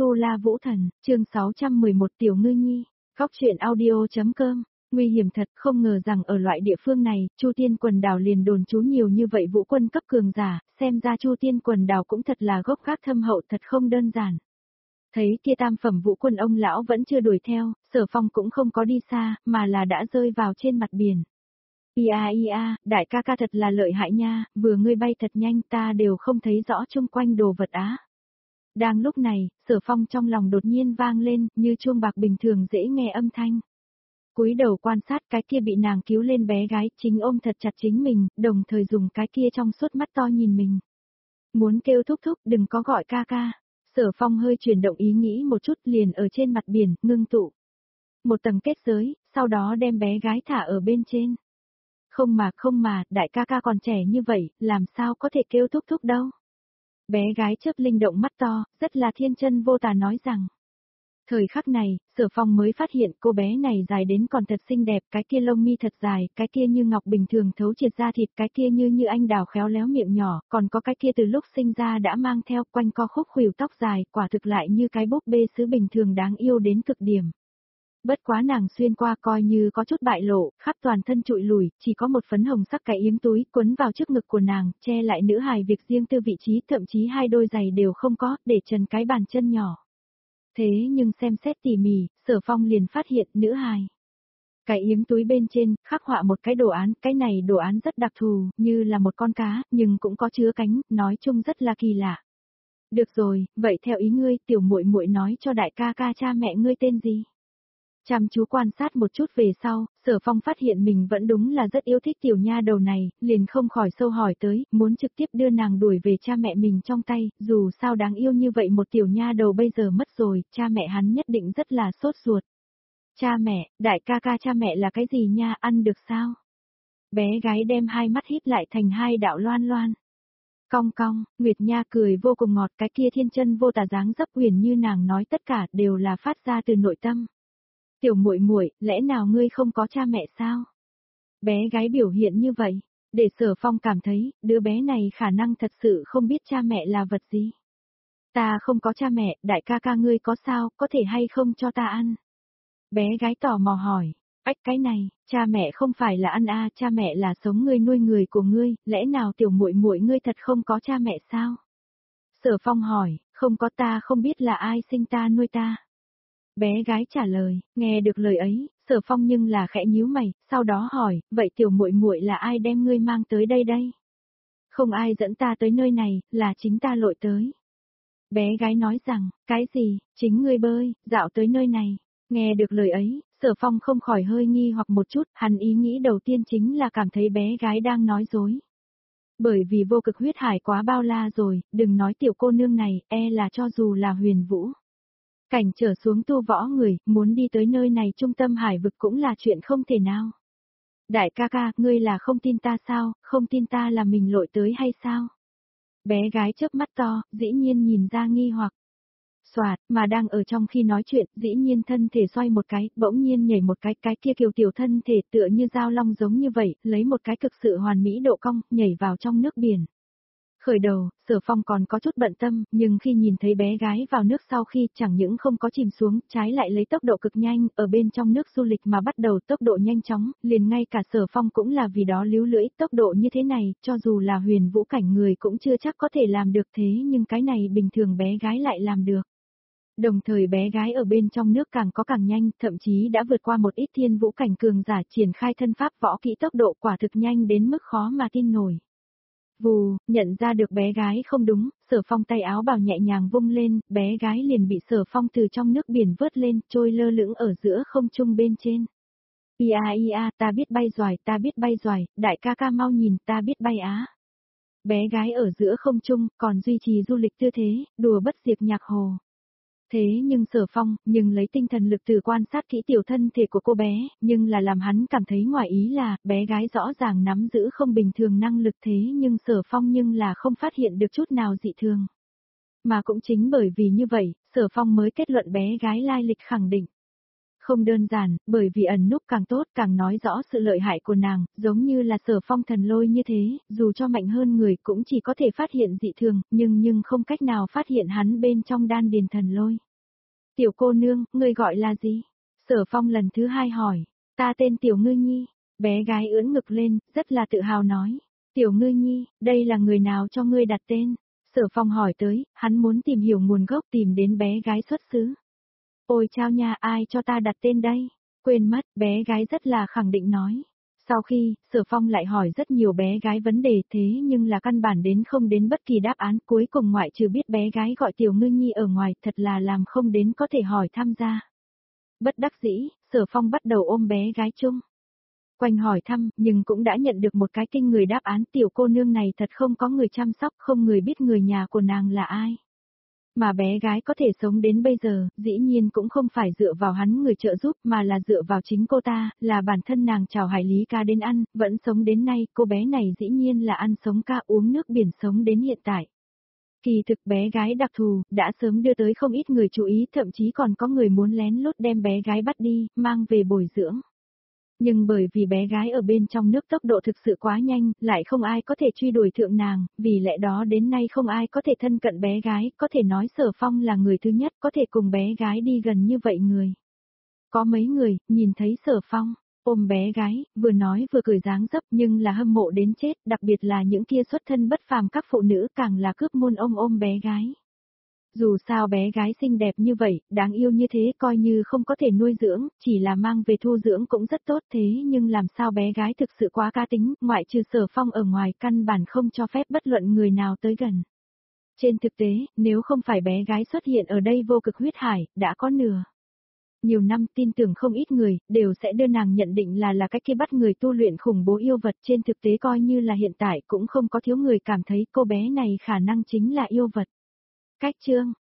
Tu La Vũ Thần, chương 611 Tiểu Ngư Nhi, Góc truyện audio.com. Nguy hiểm thật, không ngờ rằng ở loại địa phương này, Chu Tiên Quần Đảo liền đồn trú nhiều như vậy vũ quân cấp cường giả, xem ra Chu Tiên Quần Đảo cũng thật là gốc gác thâm hậu, thật không đơn giản. Thấy kia tam phẩm vũ quân ông lão vẫn chưa đuổi theo, Sở Phong cũng không có đi xa, mà là đã rơi vào trên mặt biển. Ia, đại ca ca thật là lợi hại nha, vừa ngươi bay thật nhanh ta đều không thấy rõ chung quanh đồ vật á. Đang lúc này, Sở Phong trong lòng đột nhiên vang lên, như chuông bạc bình thường dễ nghe âm thanh. Cúi đầu quan sát cái kia bị nàng cứu lên bé gái, chính ôm thật chặt chính mình, đồng thời dùng cái kia trong suốt mắt to nhìn mình. Muốn kêu thúc thúc, đừng có gọi ca ca. Sở Phong hơi chuyển động ý nghĩ một chút, liền ở trên mặt biển, ngưng tụ một tầng kết giới, sau đó đem bé gái thả ở bên trên. Không mà, đại ca ca còn trẻ như vậy, làm sao có thể kêu thúc thúc đâu. Bé gái chớp linh động mắt to, rất là thiên chân vô tà nói rằng. Thời khắc này, Sở Phong mới phát hiện cô bé này dài đến còn thật xinh đẹp, cái kia lông mi thật dài, cái kia như ngọc bình thường thấu triệt da thịt, cái kia như anh đào khéo léo miệng nhỏ, còn có cái kia từ lúc sinh ra đã mang theo quanh co khúc khuỷu tóc dài, quả thực lại như cái búp bê sứ bình thường đáng yêu đến cực điểm. Bất quá nàng xuyên qua coi như có chút bại lộ, khắp toàn thân trụi lùi, chỉ có một phấn hồng sắc cái yếm túi quấn vào trước ngực của nàng, che lại nữ hài việc riêng tư vị trí, thậm chí hai đôi giày đều không có, để trần cái bàn chân nhỏ. Thế nhưng xem xét tỉ mỉ, Sở Phong liền phát hiện nữ hài. Cái yếm túi bên trên, khắc họa một cái đồ án, cái này đồ án rất đặc thù, như là một con cá, nhưng cũng có chứa cánh, nói chung rất là kỳ lạ. Được rồi, vậy theo ý ngươi, tiểu muội muội nói cho đại ca ca cha mẹ ngươi tên gì? Chăm chú quan sát một chút về sau, Sở Phong phát hiện mình vẫn đúng là rất yêu thích tiểu nha đầu này, liền không khỏi sâu hỏi tới, muốn trực tiếp đưa nàng đuổi về cha mẹ mình trong tay, dù sao đáng yêu như vậy một tiểu nha đầu bây giờ mất rồi, cha mẹ hắn nhất định rất là sốt ruột. Cha mẹ, đại ca ca cha mẹ là cái gì nha, ăn được sao? Bé gái đem hai mắt híp lại thành hai đạo loan loan. Cong cong, Nguyệt Nha cười vô cùng ngọt, cái kia thiên chân vô tà dáng dấp huyền như nàng nói tất cả đều là phát ra từ nội tâm. Tiểu muội muội, lẽ nào ngươi không có cha mẹ sao? Bé gái biểu hiện như vậy, để Sở Phong cảm thấy, đứa bé này khả năng thật sự không biết cha mẹ là vật gì. Ta không có cha mẹ, đại ca ca ngươi có sao, có thể hay không cho ta ăn? Bé gái tò mò hỏi, ách cái này, cha mẹ không phải là ăn à, cha mẹ là sống ngươi nuôi người của ngươi, lẽ nào tiểu muội muội ngươi thật không có cha mẹ sao? Sở Phong hỏi, không có, ta không biết là ai sinh ta nuôi ta. Bé gái trả lời, nghe được lời ấy, Sở Phong nhưng là khẽ nhíu mày, sau đó hỏi, vậy tiểu muội muội là ai đem ngươi mang tới đây đây? Không ai dẫn ta tới nơi này, là chính ta lội tới. Bé gái nói rằng, cái gì, chính ngươi bơi, dạo tới nơi này. Nghe được lời ấy, Sở Phong không khỏi hơi nghi hoặc một chút, hắn ý nghĩ đầu tiên chính là cảm thấy bé gái đang nói dối. Bởi vì vô cực huyết hải quá bao la rồi, đừng nói tiểu cô nương này, e là cho dù là huyền vũ. Cảnh trở xuống tu võ người, muốn đi tới nơi này trung tâm hải vực cũng là chuyện không thể nào. Đại ca ca, ngươi là không tin ta sao, không tin ta là mình lội tới hay sao? Bé gái chớp mắt to, dĩ nhiên nhìn ra nghi hoặc. Soạt, mà đang ở trong khi nói chuyện, dĩ nhiên thân thể xoay một cái, bỗng nhiên nhảy một cái kia kiều tiểu thân thể tựa như dao long giống như vậy, lấy một cái cực sự hoàn mỹ độ cong, nhảy vào trong nước biển. Khởi đầu, Sở Phong còn có chút bận tâm, nhưng khi nhìn thấy bé gái vào nước sau khi chẳng những không có chìm xuống, trái lại lấy tốc độ cực nhanh, ở bên trong nước du lịch mà bắt đầu tốc độ nhanh chóng, liền ngay cả Sở Phong cũng là vì đó líu lưỡi, tốc độ như thế này, cho dù là huyền vũ cảnh người cũng chưa chắc có thể làm được thế nhưng cái này bình thường bé gái lại làm được. Đồng thời bé gái ở bên trong nước càng có càng nhanh, thậm chí đã vượt qua một ít thiên vũ cảnh cường giả triển khai thân pháp võ kỹ tốc độ quả thực nhanh đến mức khó mà tin nổi. Vù, nhận ra được bé gái không đúng, Sở Phong tay áo bào nhẹ nhàng vung lên, bé gái liền bị Sở Phong từ trong nước biển vớt lên, trôi lơ lửng ở giữa không trung bên trên. Ia, ta biết bay giỏi, đại ca ca mau nhìn, ta biết bay á. Bé gái ở giữa không trung, còn duy trì du lịch tư thế, đùa bất diệt nhạc hồ. Thế nhưng Sở Phong, lấy tinh thần lực từ quan sát kỹ tiểu thân thể của cô bé, nhưng là làm hắn cảm thấy ngoài ý là, bé gái rõ ràng nắm giữ không bình thường năng lực thế nhưng Sở Phong là không phát hiện được chút nào dị thường. Mà cũng chính bởi vì như vậy, Sở Phong mới kết luận bé gái lai lịch khẳng định. Không đơn giản, bởi vì ẩn núp càng tốt càng nói rõ sự lợi hại của nàng, giống như là Sở Phong thần lôi như thế, dù cho mạnh hơn người cũng chỉ có thể phát hiện dị thường, nhưng không cách nào phát hiện hắn bên trong đan điền thần lôi. Tiểu cô nương, ngươi gọi là gì? Sở Phong lần thứ hai hỏi. Ta tên Tiểu Ngư Nhi. Bé gái ưỡn ngực lên, rất là tự hào nói. Tiểu Ngư Nhi, đây là người nào cho ngươi đặt tên? Sở Phong hỏi tới, hắn muốn tìm hiểu nguồn gốc tìm đến bé gái xuất xứ. Ôi chao nha, ai cho ta đặt tên đây? Quên mất, bé gái rất là khẳng định nói. Sau khi, Sở Phong lại hỏi rất nhiều bé gái vấn đề thế nhưng là căn bản đến không đến bất kỳ đáp án cuối cùng ngoại trừ biết bé gái gọi Tiểu Ngư Nhi ở ngoài thật là làm không đến có thể hỏi tham gia. Bất đắc dĩ, Sở Phong bắt đầu ôm bé gái chung. Quanh hỏi thăm, nhưng cũng đã nhận được một cái kinh người đáp án tiểu cô nương này thật không có người chăm sóc, không người biết người nhà của nàng là ai. Mà bé gái có thể sống đến bây giờ, dĩ nhiên cũng không phải dựa vào hắn người trợ giúp mà là dựa vào chính cô ta, là bản thân nàng chào hải lý ca đến ăn, vẫn sống đến nay, cô bé này dĩ nhiên là ăn sống ca uống nước biển sống đến hiện tại. Kỳ thực bé gái đặc thù, đã sớm đưa tới không ít người chú ý, thậm chí còn có người muốn lén lút đem bé gái bắt đi, mang về bồi dưỡng. Nhưng bởi vì bé gái ở bên trong nước tốc độ thực sự quá nhanh, lại không ai có thể truy đuổi thượng nàng, vì lẽ đó đến nay không ai có thể thân cận bé gái, có thể nói Sở Phong là người thứ nhất có thể cùng bé gái đi gần như vậy người. Có mấy người, nhìn thấy Sở Phong, ôm bé gái, vừa nói vừa cười dáng dấp nhưng là hâm mộ đến chết, đặc biệt là những kia xuất thân bất phàm các phụ nữ càng là cướp môn ôm bé gái. Dù sao bé gái xinh đẹp như vậy, đáng yêu như thế coi như không có thể nuôi dưỡng, chỉ là mang về thu dưỡng cũng rất tốt thế nhưng làm sao bé gái thực sự quá cá tính, ngoại trừ Sở Phong ở ngoài căn bản không cho phép bất luận người nào tới gần. Trên thực tế, nếu không phải bé gái xuất hiện ở đây vô cực huyết hải, đã có nửa. Nhiều năm tin tưởng không ít người, đều sẽ đưa nàng nhận định là cái kia bắt người tu luyện khủng bố yêu vật trên thực tế coi như là hiện tại cũng không có thiếu người cảm thấy cô bé này khả năng chính là yêu vật. Cách chương